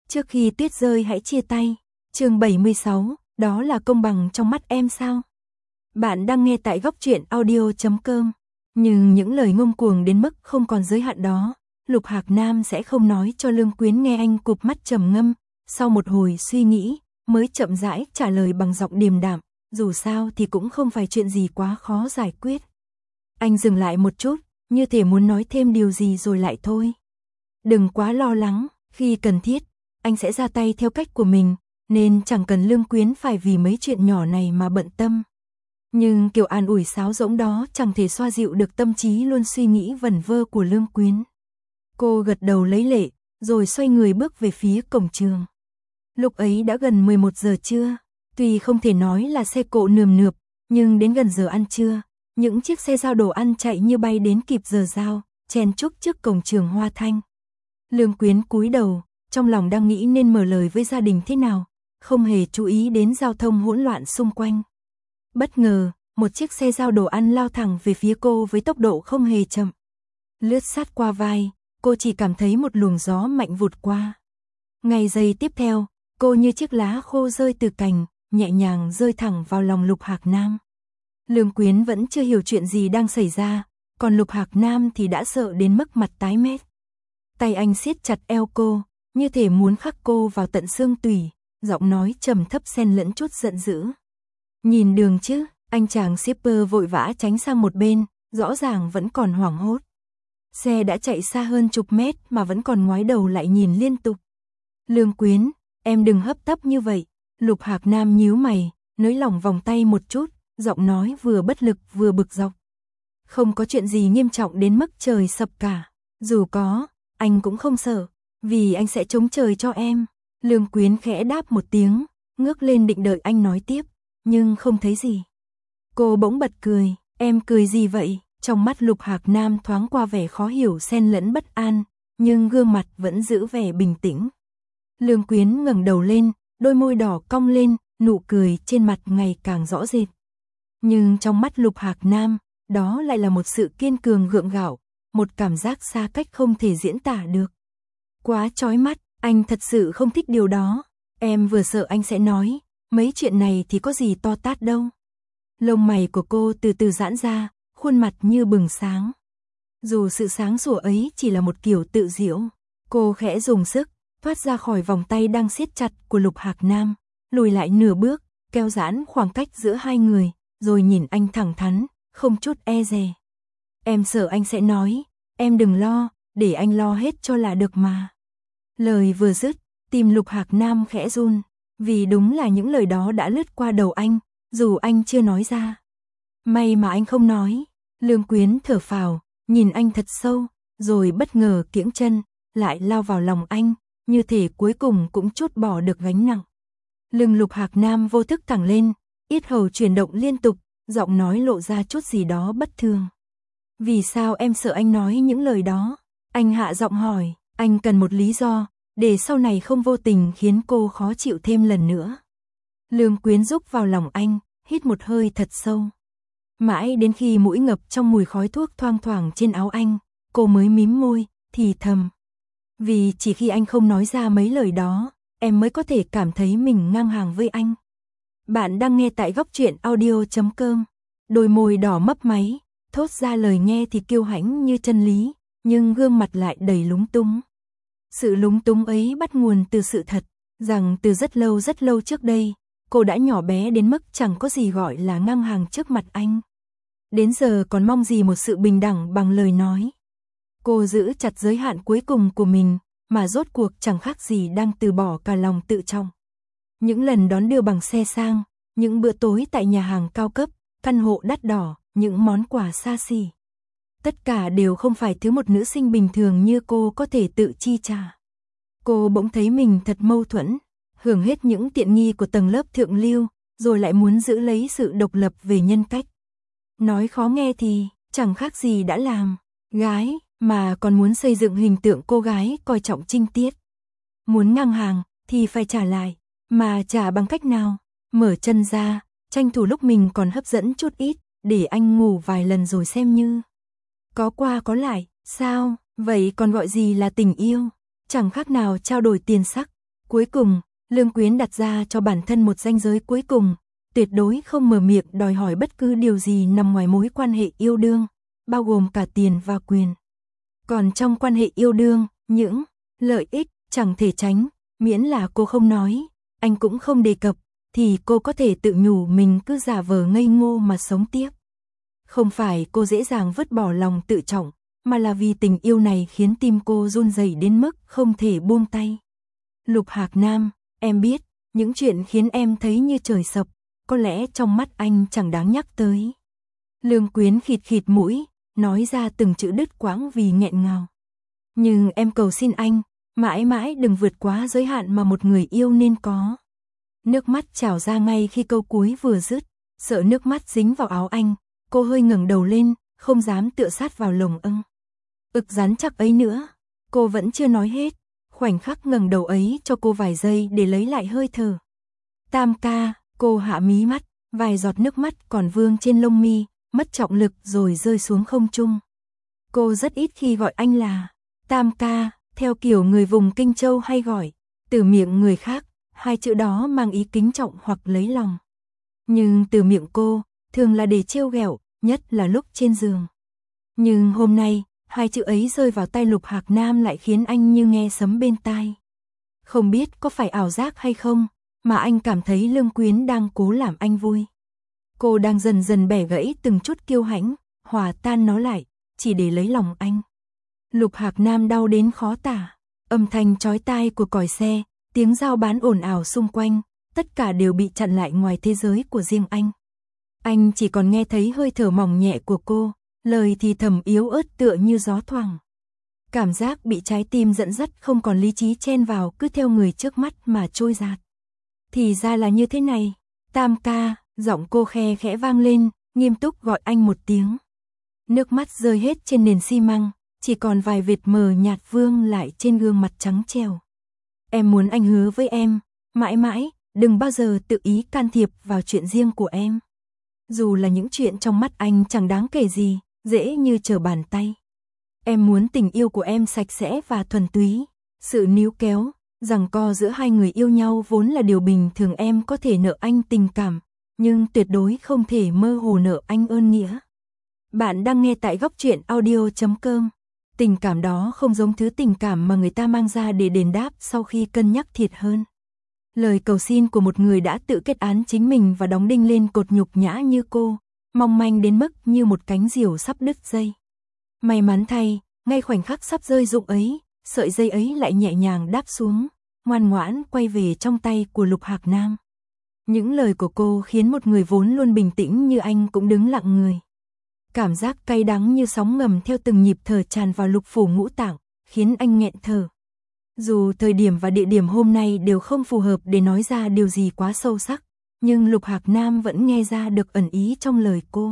Trước khi tuyết rơi hãy chia tay. Chương 76, đó là công bằng trong mắt em sao? Bạn đang nghe tại góc truyện audio.com. Nhưng những lời ngông cuồng đến mức không còn giới hạn đó, Lục Hạc Nam sẽ không nói cho Lương Quyến nghe. Anh cụp mắt trầm ngâm, sau một hồi suy nghĩ, mới chậm rãi trả lời bằng giọng điềm đạm, dù sao thì cũng không phải chuyện gì quá khó giải quyết. Anh dừng lại một chút, như thể muốn nói thêm điều gì rồi lại thôi. Đừng quá lo lắng, khi cần thiết, anh sẽ ra tay theo cách của mình, nên chẳng cần Lương Quyến phải vì mấy chuyện nhỏ này mà bận tâm. Nhưng kiểu an ủi sáo rỗng đó chẳng thể xoa dịu được tâm trí luôn suy nghĩ vẩn vơ của Lương Quyến. Cô gật đầu lấy lệ, rồi xoay người bước về phía cổng trường. Lúc ấy đã gần 11 giờ trưa, tuy không thể nói là xe cộ nườm nượp, nhưng đến gần giờ ăn trưa, những chiếc xe giao đồ ăn chạy như bay đến kịp giờ giao, chen chúc trước cổng trường Hoa Thanh. Lương Quyến cúi đầu, trong lòng đang nghĩ nên mở lời với gia đình thế nào, không hề chú ý đến giao thông hỗn loạn xung quanh. Bất ngờ, một chiếc xe giao đồ ăn lao thẳng về phía cô với tốc độ không hề chậm. Lướt sát qua vai, cô chỉ cảm thấy một luồng gió mạnh vụt qua. Ngay giây tiếp theo, cô như chiếc lá khô rơi từ cành, nhẹ nhàng rơi thẳng vào lòng Lục Hạc Nam. Lương Quyến vẫn chưa hiểu chuyện gì đang xảy ra, còn Lục Hạc Nam thì đã sợ đến mức mặt tái mét. Tay anh siết chặt eo cô, như thể muốn khắc cô vào tận xương tủy, giọng nói trầm thấp xen lẫn chút giận dữ. Nhìn đường chứ, anh chàng shipper vội vã tránh sang một bên, rõ ràng vẫn còn hoảng hốt. Xe đã chạy xa hơn chục mét mà vẫn còn ngoái đầu lại nhìn liên tục. Lương Quyến, em đừng hấp tấp như vậy. Lục Hạc Nam nhíu mày, nới lỏng vòng tay một chút, giọng nói vừa bất lực vừa bực dọc. Không có chuyện gì nghiêm trọng đến mức trời sập cả. Dù có, anh cũng không sợ, vì anh sẽ chống trời cho em. Lương Quyến khẽ đáp một tiếng, ngước lên định đợi anh nói tiếp, nhưng không thấy gì. Cô bỗng bật cười, em cười gì vậy? Trong mắt Lục Hạc Nam thoáng qua vẻ khó hiểu xen lẫn bất an, nhưng gương mặt vẫn giữ vẻ bình tĩnh. Lương Quyến ngẩng đầu lên, đôi môi đỏ cong lên, nụ cười trên mặt ngày càng rõ rệt. Nhưng trong mắt Lục Hạc Nam, đó lại là một sự kiên cường gượng gạo, một cảm giác xa cách không thể diễn tả được. Quá chói mắt, anh thật sự không thích điều đó. Em vừa sợ anh sẽ nói, mấy chuyện này thì có gì to tát đâu. Lông mày của cô từ từ giãn ra, khuôn mặt như bừng sáng. Dù sự sáng sủa ấy chỉ là một kiểu tự giễu, cô khẽ dùng sức, thoát ra khỏi vòng tay đang siết chặt của Lục Hạc Nam, lùi lại nửa bước, kéo giãn khoảng cách giữa hai người, rồi nhìn anh thẳng thắn, không chút e dè. Em sợ anh sẽ nói, em đừng lo, để anh lo hết cho là được mà. Lời vừa dứt, tim Lục Hạc Nam khẽ run, vì đúng là những lời đó đã lướt qua đầu anh, dù anh chưa nói ra. May mà anh không nói. Lương Quyến thở phào, nhìn anh thật sâu, rồi bất ngờ kiễng chân, lại lao vào lòng anh, như thể cuối cùng cũng trút bỏ được gánh nặng. Lưng Lục Hạc Nam vô thức thẳng lên, yết hầu chuyển động liên tục, giọng nói lộ ra chút gì đó bất thường. Vì sao em sợ anh nói những lời đó? Anh hạ giọng hỏi, anh cần một lý do, để sau này không vô tình khiến cô khó chịu thêm lần nữa. Lương Quyến rúc vào lòng anh, hít một hơi thật sâu. Mãi đến khi mũi ngập trong mùi khói thuốc thoang thoảng trên áo anh, cô mới mím môi, thì thầm. Vì chỉ khi anh không nói ra mấy lời đó, em mới có thể cảm thấy mình ngang hàng với anh. Bạn đang nghe tại góc truyện audio.com. Đôi môi đỏ mấp máy, thốt ra lời nghe thì kiêu hãnh như chân lý, nhưng gương mặt lại đầy lúng túng. Sự lúng túng ấy bắt nguồn từ sự thật, rằng từ rất lâu trước đây, cô đã nhỏ bé đến mức chẳng có gì gọi là ngang hàng trước mặt anh. Đến giờ còn mong gì một sự bình đẳng bằng lời nói. Cô giữ chặt giới hạn cuối cùng của mình, mà rốt cuộc chẳng khác gì đang từ bỏ cả lòng tự trọng. Những lần đón đưa bằng xe sang, những bữa tối tại nhà hàng cao cấp, căn hộ đắt đỏ, những món quà xa xỉ. Tất cả đều không phải thứ một nữ sinh bình thường như cô có thể tự chi trả. Cô bỗng thấy mình thật mâu thuẫn, hưởng hết những tiện nghi của tầng lớp thượng lưu, rồi lại muốn giữ lấy sự độc lập về nhân cách. Nói khó nghe thì, chẳng khác gì đã làm gái, mà còn muốn xây dựng hình tượng cô gái coi trọng trinh tiết. Muốn ngang hàng, thì phải trả lại, mà trả bằng cách nào? Mở chân ra, tranh thủ lúc mình còn hấp dẫn chút ít, để anh ngủ vài lần rồi xem như. Có qua có lại, sao, vậy còn gọi gì là tình yêu? Chẳng khác nào trao đổi tiền sắc. Cuối cùng, Lương Quyến đặt ra cho bản thân một ranh giới cuối cùng, tuyệt đối không mở miệng đòi hỏi bất cứ điều gì nằm ngoài mối quan hệ yêu đương, bao gồm cả tiền và quyền. Còn trong quan hệ yêu đương, những lợi ích chẳng thể tránh, miễn là cô không nói, anh cũng không đề cập, thì cô có thể tự nhủ mình cứ giả vờ ngây ngô mà sống tiếp. Không phải cô dễ dàng vứt bỏ lòng tự trọng, mà là vì tình yêu này khiến tim cô run rẩy đến mức không thể buông tay. Lục Hạc Nam, em biết, những chuyện khiến em thấy như trời sập, có lẽ trong mắt anh chẳng đáng nhắc tới. Lương Quyến khịt khịt mũi, nói ra từng chữ đứt quãng vì nghẹn ngào. Nhưng em cầu xin anh, mãi mãi đừng vượt quá giới hạn mà một người yêu nên có. Nước mắt trào ra ngay khi câu cuối vừa dứt, sợ nước mắt dính vào áo anh, cô hơi ngẩng đầu lên, không dám tựa sát vào lồng ưng. Ực rắn chắc ấy nữa, cô vẫn chưa nói hết, khoảnh khắc ngẩng đầu ấy cho cô vài giây để lấy lại hơi thở. Tam ca, cô hạ mí mắt, vài giọt nước mắt còn vương trên lông mi, mất trọng lực rồi rơi xuống không trung. Cô rất ít khi gọi anh là Tam ca, theo kiểu người vùng Kinh Châu hay gọi, từ miệng người khác, hai chữ đó mang ý kính trọng hoặc lấy lòng. Nhưng từ miệng cô, thường là để trêu ghẹo, nhất là lúc trên giường. Nhưng hôm nay, hai chữ ấy rơi vào tay Lục Hạc Nam lại khiến anh như nghe sấm bên tai. Không biết có phải ảo giác hay không, mà anh cảm thấy Lương Quyến đang cố làm anh vui. Cô đang dần dần bẻ gãy từng chút kiêu hãnh, hòa tan nó lại, chỉ để lấy lòng anh. Lục Hạc Nam đau đến khó tả, âm thanh chói tai của còi xe, tiếng giao bán ồn ào xung quanh, tất cả đều bị chặn lại ngoài thế giới của riêng anh. Anh chỉ còn nghe thấy hơi thở mỏng nhẹ của cô, lời thì thầm yếu ớt tựa như gió thoảng. Cảm giác bị trái tim dẫn dắt không còn lý trí chen vào, cứ theo người trước mắt mà trôi dạt. Thì ra là như thế này, Tam ca, giọng cô khe khẽ vang lên, nghiêm túc gọi anh một tiếng. Nước mắt rơi hết trên nền xi măng, chỉ còn vài vệt mờ nhạt vương lại trên gương mặt trắng trẻo. Em muốn anh hứa với em, mãi mãi, đừng bao giờ tự ý can thiệp vào chuyện riêng của em. Dù là những chuyện trong mắt anh chẳng đáng kể gì, dễ như trở bàn tay. Em muốn tình yêu của em sạch sẽ và thuần túy, sự níu kéo, giằng co giữa hai người yêu nhau vốn là điều bình thường. Em có thể nợ anh tình cảm, nhưng tuyệt đối không thể mơ hồ nợ anh ơn nghĩa. Bạn đang nghe tại Góc Truyện Audio.com. Tình cảm đó không giống thứ tình cảm mà người ta mang ra để đền đáp sau khi cân nhắc thiệt hơn. Lời cầu xin của một người đã tự kết án chính mình và đóng đinh lên cột nhục nhã như cô, mong manh đến mức như một cánh diều sắp đứt dây. May mắn thay, ngay khoảnh khắc sắp rơi rụng ấy, sợi dây ấy lại nhẹ nhàng đáp xuống, ngoan ngoãn quay về trong tay của Lục Hạc Nam. Những lời của cô khiến một người vốn luôn bình tĩnh như anh cũng đứng lặng người. Cảm giác cay đắng như sóng ngầm theo từng nhịp thở tràn vào lục phủ ngũ tạng, khiến anh nghẹn thở. Dù thời điểm và địa điểm hôm nay đều không phù hợp để nói ra điều gì quá sâu sắc, nhưng Lục Hạc Nam vẫn nghe ra được ẩn ý trong lời cô.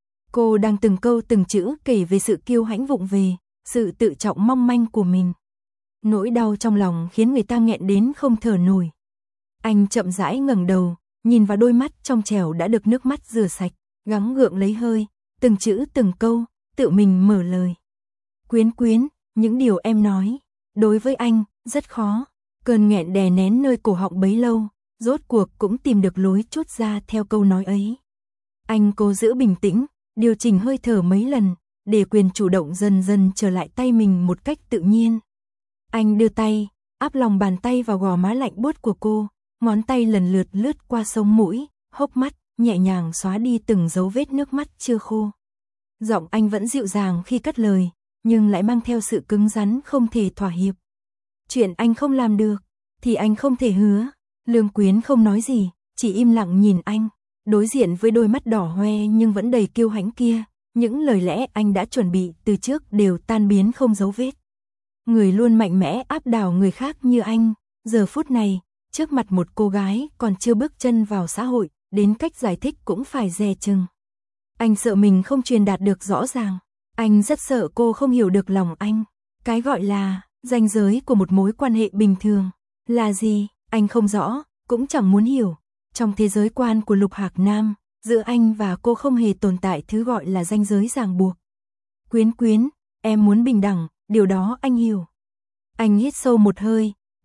Cô đang từng câu từng chữ kể về sự kiêu hãnh vụng về, sự tự trọng mong manh của mình. Nỗi đau trong lòng khiến người ta nghẹn đến không thở nổi. Anh chậm rãi ngẩng đầu, nhìn vào đôi mắt trong trẻo đã được nước mắt rửa sạch, gắng gượng lấy hơi, từng chữ từng câu, tự mình mở lời. Quyến quyến, những điều em nói, đối với anh, rất khó. Cơn nghẹn đè nén nơi cổ họng bấy lâu, rốt cuộc cũng tìm được lối trút ra theo câu nói ấy. Anh cố giữ bình tĩnh, điều chỉnh hơi thở mấy lần, để quyền chủ động dần dần trở lại tay mình một cách tự nhiên. Anh đưa tay, áp lòng bàn tay vào gò má lạnh buốt của cô, ngón tay lần lượt lướt qua sống mũi, hốc mắt, nhẹ nhàng xóa đi từng dấu vết nước mắt chưa khô. Giọng anh vẫn dịu dàng khi cất lời, nhưng lại mang theo sự cứng rắn không thể thỏa hiệp. Chuyện anh không làm được, thì anh không thể hứa. Lương Quyến không nói gì, chỉ im lặng nhìn anh, đối diện với đôi mắt đỏ hoe nhưng vẫn đầy kiêu hãnh kia. Những lời lẽ anh đã chuẩn bị từ trước đều tan biến không dấu vết. Người luôn mạnh mẽ áp đảo người khác như anh, giờ phút này, trước mặt một cô gái còn chưa bước chân vào xã hội, đến cách giải thích cũng phải dè chừng. Anh sợ mình không truyền đạt được rõ ràng, anh rất sợ cô không hiểu được lòng anh. Cái gọi là ranh giới của một mối quan hệ bình thường là gì, anh không rõ, cũng chẳng muốn hiểu. Trong thế giới quan của Lục Hạc Nam, giữa anh và cô không hề tồn tại thứ gọi là ranh giới ràng buộc. Quyến quyến, em muốn bình đẳng, điều đó anh hiểu. Anh hít sâu một hơi,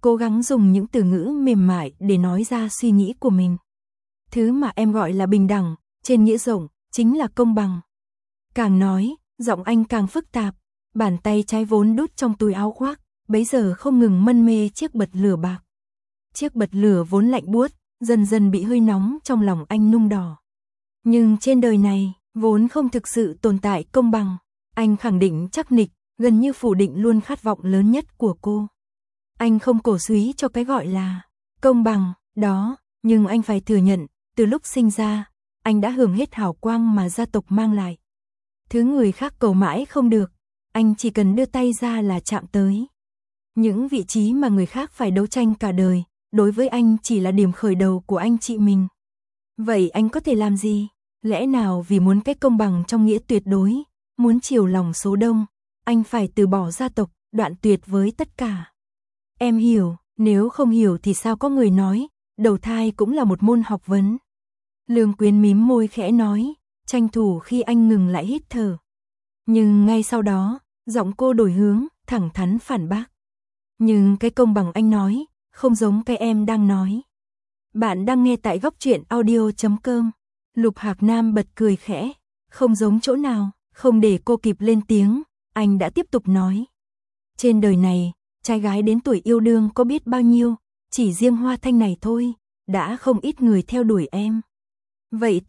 cố gắng dùng những từ ngữ mềm mại để nói ra suy nghĩ của mình. Thứ mà em gọi là bình đẳng, trên nghĩa rộng, chính là công bằng. Càng nói, giọng anh càng phức tạp, bàn tay trái vốn đút trong túi áo khoác, bấy giờ không ngừng mân mê chiếc bật lửa bạc. Chiếc bật lửa vốn lạnh buốt, dần dần bị hơi nóng trong lòng anh nung đỏ. Nhưng trên đời này, vốn không thực sự tồn tại công bằng. Anh khẳng định chắc nịch, gần như phủ định luôn khát vọng lớn nhất của cô. Anh không cổ súy cho cái gọi là công bằng đó, nhưng anh phải thừa nhận, từ lúc sinh ra, anh đã hưởng hết hào quang mà gia tộc mang lại. Thứ người khác cầu mãi không được, anh chỉ cần đưa tay ra là chạm tới. Những vị trí mà người khác phải đấu tranh cả đời, đối với anh chỉ là điểm khởi đầu của anh chị mình. Vậy anh có thể làm gì? Lẽ nào vì muốn cái công bằng trong nghĩa tuyệt đối, muốn chiều lòng số đông, anh phải từ bỏ gia tộc, đoạn tuyệt với tất cả? Em hiểu, nếu không hiểu thì sao có người nói, đầu thai cũng là một môn học vấn. Lương Quyến mím môi khẽ nói, tranh thủ khi anh ngừng lại hít thở. Nhưng ngay sau đó, giọng cô đổi hướng, thẳng thắn phản bác. Nhưng cái công bằng anh nói, không giống cái em đang nói. Bạn đang nghe tại góc truyện audio.com. Lục Hạc Nam bật cười khẽ, không giống chỗ nào, không để cô kịp lên tiếng, anh đã tiếp tục nói. Trên đời này, trai gái đến tuổi yêu đương có biết bao nhiêu, chỉ riêng Hoa Thanh này thôi, đã không ít người theo đuổi em. Vậy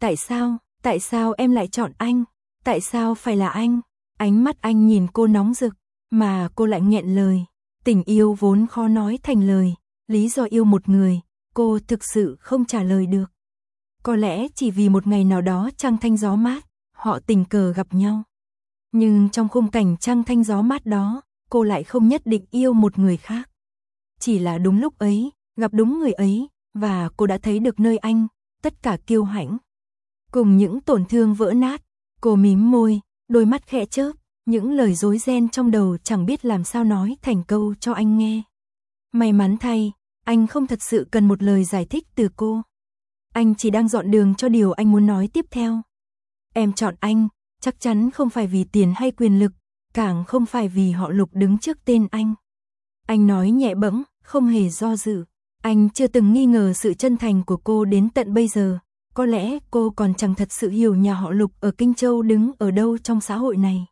tại sao em lại chọn anh? Tại sao phải là anh? Ánh mắt anh nhìn cô nóng rực, mà cô lại nghẹn lời. Tình yêu vốn khó nói thành lời, lý do yêu một người, cô thực sự không trả lời được. Có lẽ chỉ vì một ngày nào đó trăng thanh gió mát, họ tình cờ gặp nhau. Nhưng trong khung cảnh trăng thanh gió mát đó, cô lại không nhất định yêu một người khác. Chỉ là đúng lúc ấy, gặp đúng người ấy, và cô đã thấy được nơi anh, tất cả kiêu hãnh. Cùng những tổn thương vỡ nát, cô mím môi, đôi mắt khẽ chớp, những lời rối ren trong đầu chẳng biết làm sao nói thành câu cho anh nghe. May mắn thay, anh không thật sự cần một lời giải thích từ cô. Anh chỉ đang dọn đường cho điều anh muốn nói tiếp theo. Em chọn anh, chắc chắn không phải vì tiền hay quyền lực, càng không phải vì họ Lục đứng trước tên anh. Anh nói nhẹ bẫng, không hề do dự. Anh chưa từng nghi ngờ sự chân thành của cô đến tận bây giờ. Có lẽ cô còn chẳng thật sự hiểu nhà họ Lục ở Kinh Châu đứng ở đâu trong xã hội này.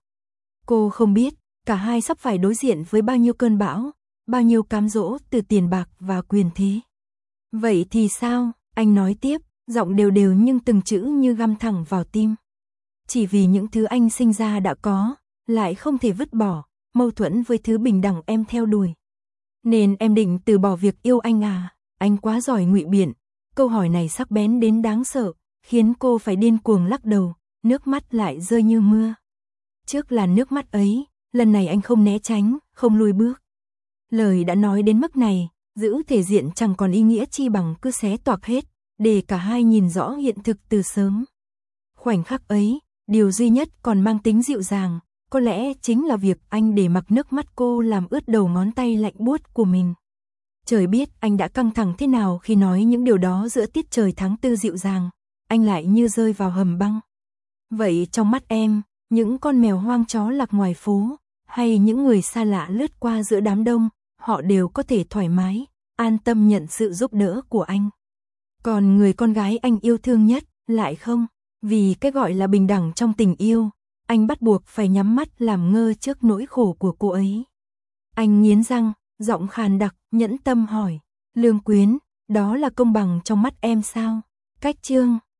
Cô không biết, cả hai sắp phải đối diện với bao nhiêu cơn bão, bao nhiêu cám dỗ từ tiền bạc và quyền thế. Vậy thì sao? Anh nói tiếp, giọng đều đều nhưng từng chữ như găm thẳng vào tim. Chỉ vì những thứ anh sinh ra đã có, lại không thể vứt bỏ, mâu thuẫn với thứ bình đẳng em theo đuổi. Nên em định từ bỏ việc yêu anh à? Anh quá giỏi ngụy biện. Câu hỏi này sắc bén đến đáng sợ, khiến cô phải điên cuồng lắc đầu, nước mắt lại rơi như mưa. Trước là nước mắt ấy, lần này anh không né tránh, không lùi bước. Lời đã nói đến mức này, giữ thể diện chẳng còn ý nghĩa chi bằng cứ xé toạc hết, để cả hai nhìn rõ hiện thực từ sớm. Khoảnh khắc ấy, điều duy nhất còn mang tính dịu dàng, có lẽ chính là việc anh để mặc nước mắt cô làm ướt đầu ngón tay lạnh buốt của mình. Trời biết anh đã căng thẳng thế nào khi nói những điều đó giữa tiết trời tháng 4 dịu dàng, anh lại như rơi vào hầm băng. Vậy trong mắt em, những con mèo hoang chó lạc ngoài phố, hay những người xa lạ lướt qua giữa đám đông, họ đều có thể thoải mái, an tâm nhận sự giúp đỡ của anh. Còn người con gái anh yêu thương nhất, lại không, vì cái gọi là bình đẳng trong tình yêu, anh bắt buộc phải nhắm mắt làm ngơ trước nỗi khổ của cô ấy. Anh nghiến răng, giọng khàn đặc, nhẫn tâm hỏi, Lương Quyến, đó là công bằng trong mắt em sao? Cách chương